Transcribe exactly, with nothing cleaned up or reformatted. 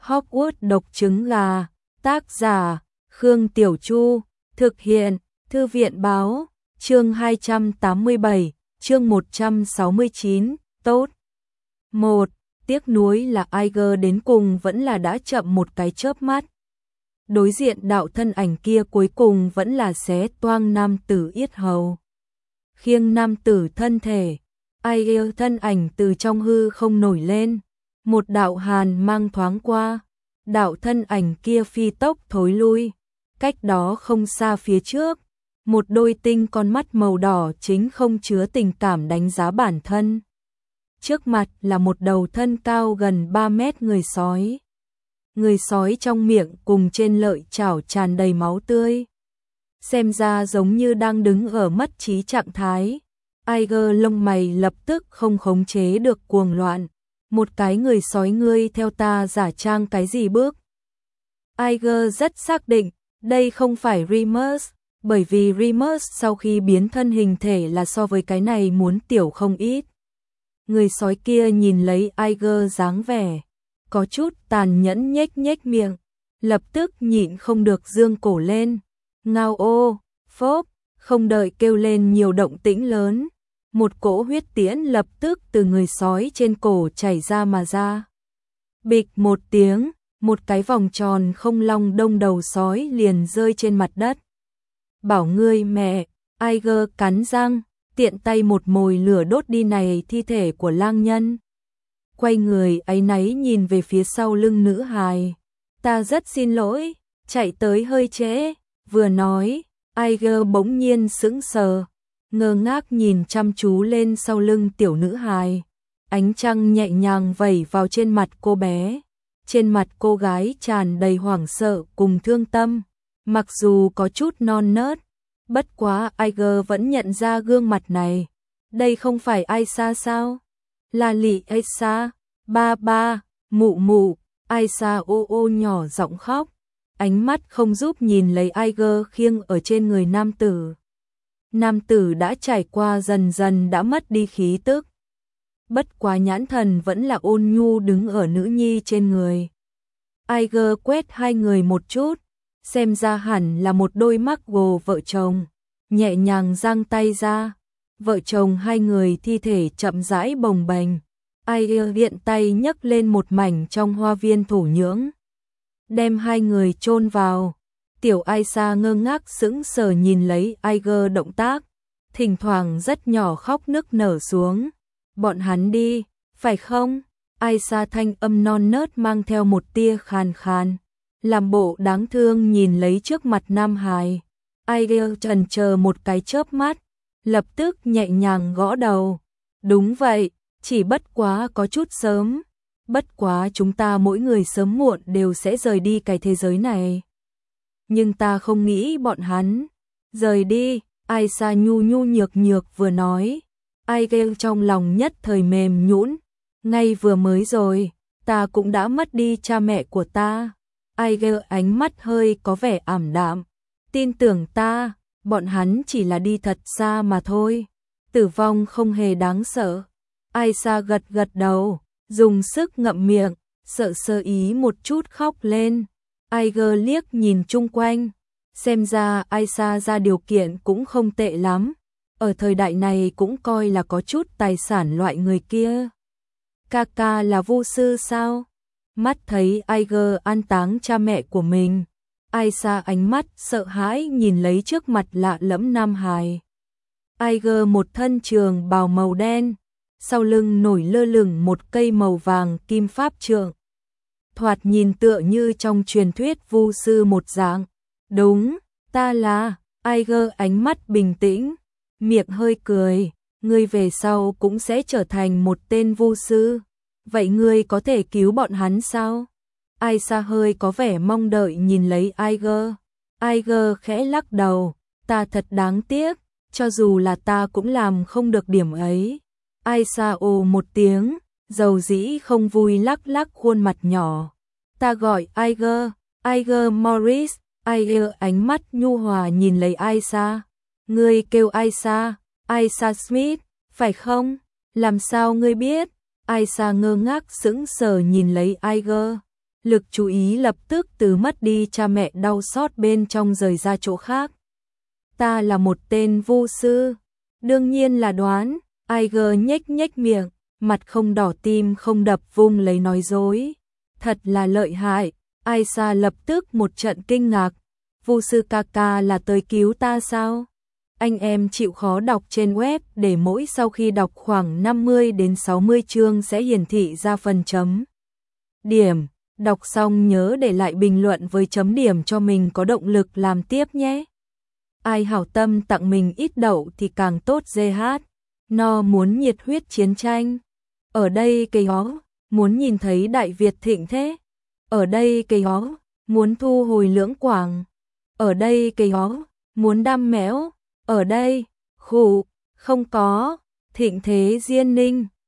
Hogwarts độc trứng gà, tác giả, Khương Tiểu Chu, thực hiện, Thư viện báo, chương hai trăm tám mươi bảy, chương một trăm sáu mươi chín, tốt. một. Tiếc nuối là Iger đến cùng vẫn là đã chậm một cái chớp mắt. Đối diện đạo thân ảnh kia cuối cùng vẫn là xé toang nam tử yết hầu. Khiêng nam tử thân thể, Iger thân ảnh từ trong hư không nổi lên. Một đạo hàn mang thoáng qua, đạo thân ảnh kia phi tốc thối lui. Cách đó không xa phía trước, một đôi tinh con mắt màu đỏ chính không chứa tình cảm đánh giá bản thân. Trước mặt là một đầu thân cao gần ba mét người sói. Người sói trong miệng cùng trên lợi chảo tràn đầy máu tươi. Xem ra giống như đang đứng ở mất trí trạng thái. Iger lông mày lập tức không khống chế được cuồng loạn. Một cái người sói ngươi theo ta giả trang cái gì bước? Iger rất xác định, đây không phải Remus, bởi vì Remus sau khi biến thân hình thể là so với cái này muốn tiểu không ít. Người sói kia nhìn lấy Iger dáng vẻ, có chút tàn nhẫn nhếch nhếch miệng, lập tức nhịn không được dương cổ lên. Ngao ô, phốp, không đợi kêu lên nhiều động tĩnh lớn. Một cỗ huyết tiễn lập tức từ người sói trên cổ chảy ra mà ra. Bịch một tiếng, một cái vòng tròn không long đông đầu sói liền rơi trên mặt đất. Bảo ngươi mẹ, Iger cắn răng, tiện tay một mồi lửa đốt đi này thi thể của lang nhân. Quay người áy náy nhìn về phía sau lưng nữ hài. Ta rất xin lỗi, chạy tới hơi trễ, vừa nói, Iger bỗng nhiên sững sờ. Ngơ ngác nhìn chăm chú lên sau lưng tiểu nữ hài. Ánh trăng nhẹ nhàng vẩy vào trên mặt cô bé. Trên mặt cô gái tràn đầy hoảng sợ cùng thương tâm. Mặc dù có chút non nớt, bất quá Iger vẫn nhận ra gương mặt này. Đây không phải Aisa sao? Là lị Aisa, ba ba, mụ mụ. Aisa ô ô nhỏ giọng khóc. Ánh mắt không giúp nhìn lấy Iger khiêng ở trên người nam tử. Nam tử đã trải qua dần dần đã mất đi khí tức. Bất quá nhãn thần vẫn là ôn nhu đứng ở nữ nhi trên người. Iger quét hai người một chút, xem ra hẳn là một đôi mắt gồ vợ chồng, nhẹ nhàng giang tay ra. Vợ chồng hai người thi thể chậm rãi bồng bềnh. Iger viện tay nhấc lên một mảnh trong hoa viên thổ nhưỡng, đem hai người chôn vào. Tiểu Aisa ngơ ngác sững sờ nhìn lấy Iger động tác, thỉnh thoảng rất nhỏ khóc nức nở xuống. Bọn hắn đi, phải không? Aisa thanh âm non nớt mang theo một tia khàn khàn, làm bộ đáng thương nhìn lấy trước mặt nam hài. Iger chần chờ một cái chớp mắt, lập tức nhẹ nhàng gõ đầu. Đúng vậy, chỉ bất quá có chút sớm. Bất quá chúng ta mỗi người sớm muộn đều sẽ rời đi cái thế giới này. Nhưng ta không nghĩ bọn hắn rời đi. Aisa nhu nhu nhược nhược vừa nói. Iger trong lòng nhất thời mềm nhũn. Ngay vừa mới rồi, ta cũng đã mất đi cha mẹ của ta. Iger ánh mắt hơi có vẻ ảm đạm. Tin tưởng ta, bọn hắn chỉ là đi thật xa mà thôi. Tử vong không hề đáng sợ. Aisa gật gật đầu, dùng sức ngậm miệng, sợ sơ ý một chút khóc lên. Iger liếc nhìn chung quanh, xem ra Aisa ra điều kiện cũng không tệ lắm, ở thời đại này cũng coi là có chút tài sản loại người kia. Kaka là vu sư sao? Mắt thấy Iger an táng cha mẹ của mình, Aisa ánh mắt sợ hãi nhìn lấy trước mặt lạ lẫm nam hài. Iger một thân trường bào màu đen, sau lưng nổi lơ lửng một cây màu vàng kim pháp trượng. Thoạt nhìn tựa như trong truyền thuyết vu sư một dạng. Đúng, ta là. Iger ánh mắt bình tĩnh, miệng hơi cười. Ngươi về sau cũng sẽ trở thành một tên vu sư. Vậy ngươi có thể cứu bọn hắn sao? Aisa hơi có vẻ mong đợi nhìn lấy Iger. Iger khẽ lắc đầu. Ta thật đáng tiếc, cho dù là ta cũng làm không được điểm ấy. Aisa ồ một tiếng, dầu dĩ không vui lắc lắc khuôn mặt nhỏ. Ta gọi Iger, Iger Morris. Iger ánh mắt nhu hòa nhìn lấy Aisa. Ngươi kêu Aisa, Aisa Smith, phải không? Làm sao ngươi biết? Aisa ngơ ngác sững sờ nhìn lấy Iger. lực chú ý lập tức từ mất đi cha mẹ đau xót bên trong rời ra chỗ khác. Ta là một tên vu sư. Đương nhiên là đoán. Aiger nhếch nhếch miệng, mặt không đỏ tim không đập vung lấy nói dối. Thật là lợi hại. Aisa lập tức một trận kinh ngạc. Vu sư ca ca là tới cứu ta sao? Anh em chịu khó đọc trên web để mỗi sau khi đọc khoảng năm mươi đến sáu mươi chương sẽ hiển thị ra phần chấm điểm. Đọc xong nhớ để lại bình luận với chấm điểm cho mình có động lực làm tiếp nhé. Ai hảo tâm tặng mình ít đậu thì càng tốt giê hát. No muốn nhiệt huyết chiến tranh. Ở đây cây ó, muốn nhìn thấy Đại Việt thịnh thế. Ở đây cây ó, muốn thu hồi Lưỡng Quảng. Ở đây cây ó, muốn đam méo. Ở đây, khủ, không có, thịnh thế Diên Ninh.